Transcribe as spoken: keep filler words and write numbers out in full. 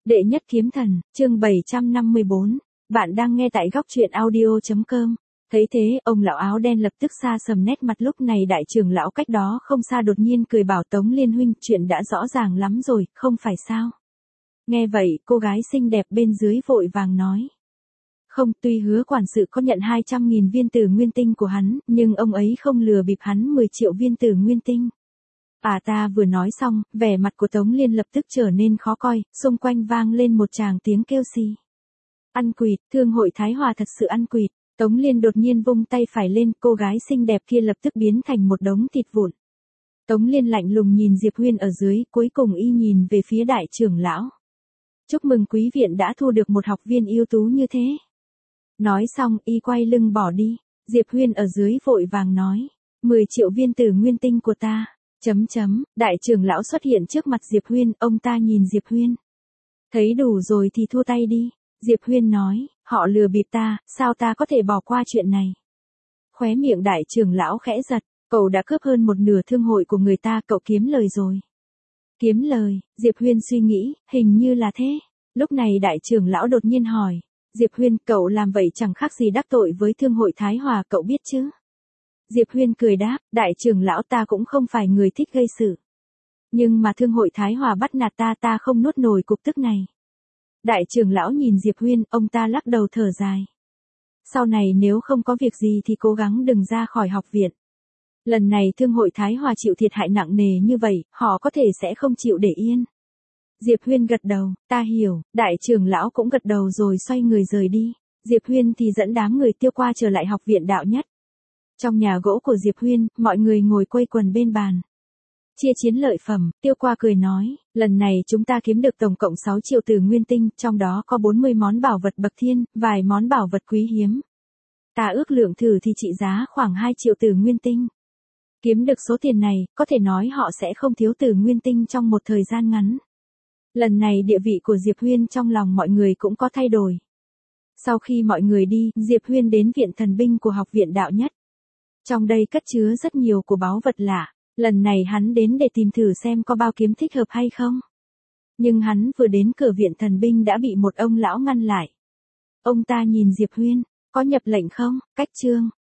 Đệ nhất kiếm thần, chương bảy trăm năm mươi bốn. Bạn đang nghe tại góc truyện audio chấm com. Thấy thế, ông lão áo đen lập tức xa sầm nét mặt, lúc này đại trưởng lão cách đó không xa đột nhiên cười bảo Tống Liên huynh, chuyện đã rõ ràng lắm rồi, không phải sao? Nghe vậy, cô gái xinh đẹp bên dưới vội vàng nói. Không, tuy hứa quản sự có nhận hai trăm nghìn viên tử nguyên tinh của hắn, nhưng ông ấy không lừa bịp hắn mười triệu viên tử nguyên tinh. À ta vừa nói xong, vẻ mặt của Tống Liên lập tức trở nên khó coi, xung quanh vang lên một tràng tiếng kêu xì. Ăn quỵt, thương hội Thái Hòa thật sự ăn quỵt. Tống Liên đột nhiên vung tay phải lên, cô gái xinh đẹp kia lập tức biến thành một đống thịt vụn. Tống Liên lạnh lùng nhìn Diệp Huyên ở dưới, cuối cùng y nhìn về phía đại trưởng lão. Chúc mừng quý viện đã thu được một học viên ưu tú như thế. Nói xong, y quay lưng bỏ đi. Diệp Huyên ở dưới vội vàng nói, mười triệu viên tử nguyên tinh của ta. Chấm chấm, đại trưởng lão xuất hiện trước mặt Diệp Huyên, ông ta nhìn Diệp Huyên. Thấy đủ rồi thì thua tay đi. Diệp Huyên nói, họ lừa bịp ta, sao ta có thể bỏ qua chuyện này. Khóe miệng đại trưởng lão khẽ giật, cậu đã cướp hơn một nửa thương hội của người ta, cậu kiếm lời rồi. Kiếm lời, Diệp Huyên suy nghĩ, hình như là thế. Lúc này đại trưởng lão đột nhiên hỏi, Diệp Huyên, cậu làm vậy chẳng khác gì đắc tội với thương hội Thái Hòa, cậu biết chứ? Diệp Huyên cười đáp, đại trưởng lão, ta cũng không phải người thích gây sự. Nhưng mà thương hội Thái Hòa bắt nạt ta, ta không nuốt nổi cục tức này. Đại trưởng lão nhìn Diệp Huyên, ông ta lắc đầu thở dài. Sau này nếu không có việc gì thì cố gắng đừng ra khỏi học viện. Lần này thương hội Thái Hòa chịu thiệt hại nặng nề như vậy, họ có thể sẽ không chịu để yên. Diệp Huyên gật đầu, ta hiểu, đại trưởng lão cũng gật đầu rồi xoay người rời đi. Diệp Huyên thì dẫn đám người Tiêu Qua trở lại học viện đạo nhất. Trong nhà gỗ của Diệp Huyên, mọi người ngồi quây quần bên bàn. Chia chiến lợi phẩm, Tiêu Qua cười nói, lần này chúng ta kiếm được tổng cộng sáu triệu tử nguyên tinh, trong đó có bốn mươi món bảo vật bậc thiên, vài món bảo vật quý hiếm. Ta ước lượng thử thì trị giá khoảng hai triệu tử nguyên tinh. Kiếm được số tiền này, có thể nói họ sẽ không thiếu tử nguyên tinh trong một thời gian ngắn. Lần này địa vị của Diệp Huyên trong lòng mọi người cũng có thay đổi. Sau khi mọi người đi, Diệp Huyên đến viện thần binh của học viện đạo nhất. Trong đây cất chứa rất nhiều của báu vật lạ, lần này hắn đến để tìm thử xem có bao kiếm thích hợp hay không. Nhưng hắn vừa đến cửa viện thần binh đã bị một ông lão ngăn lại. Ông ta nhìn Diệp Huyên, có nhập lệnh không? Cách chương,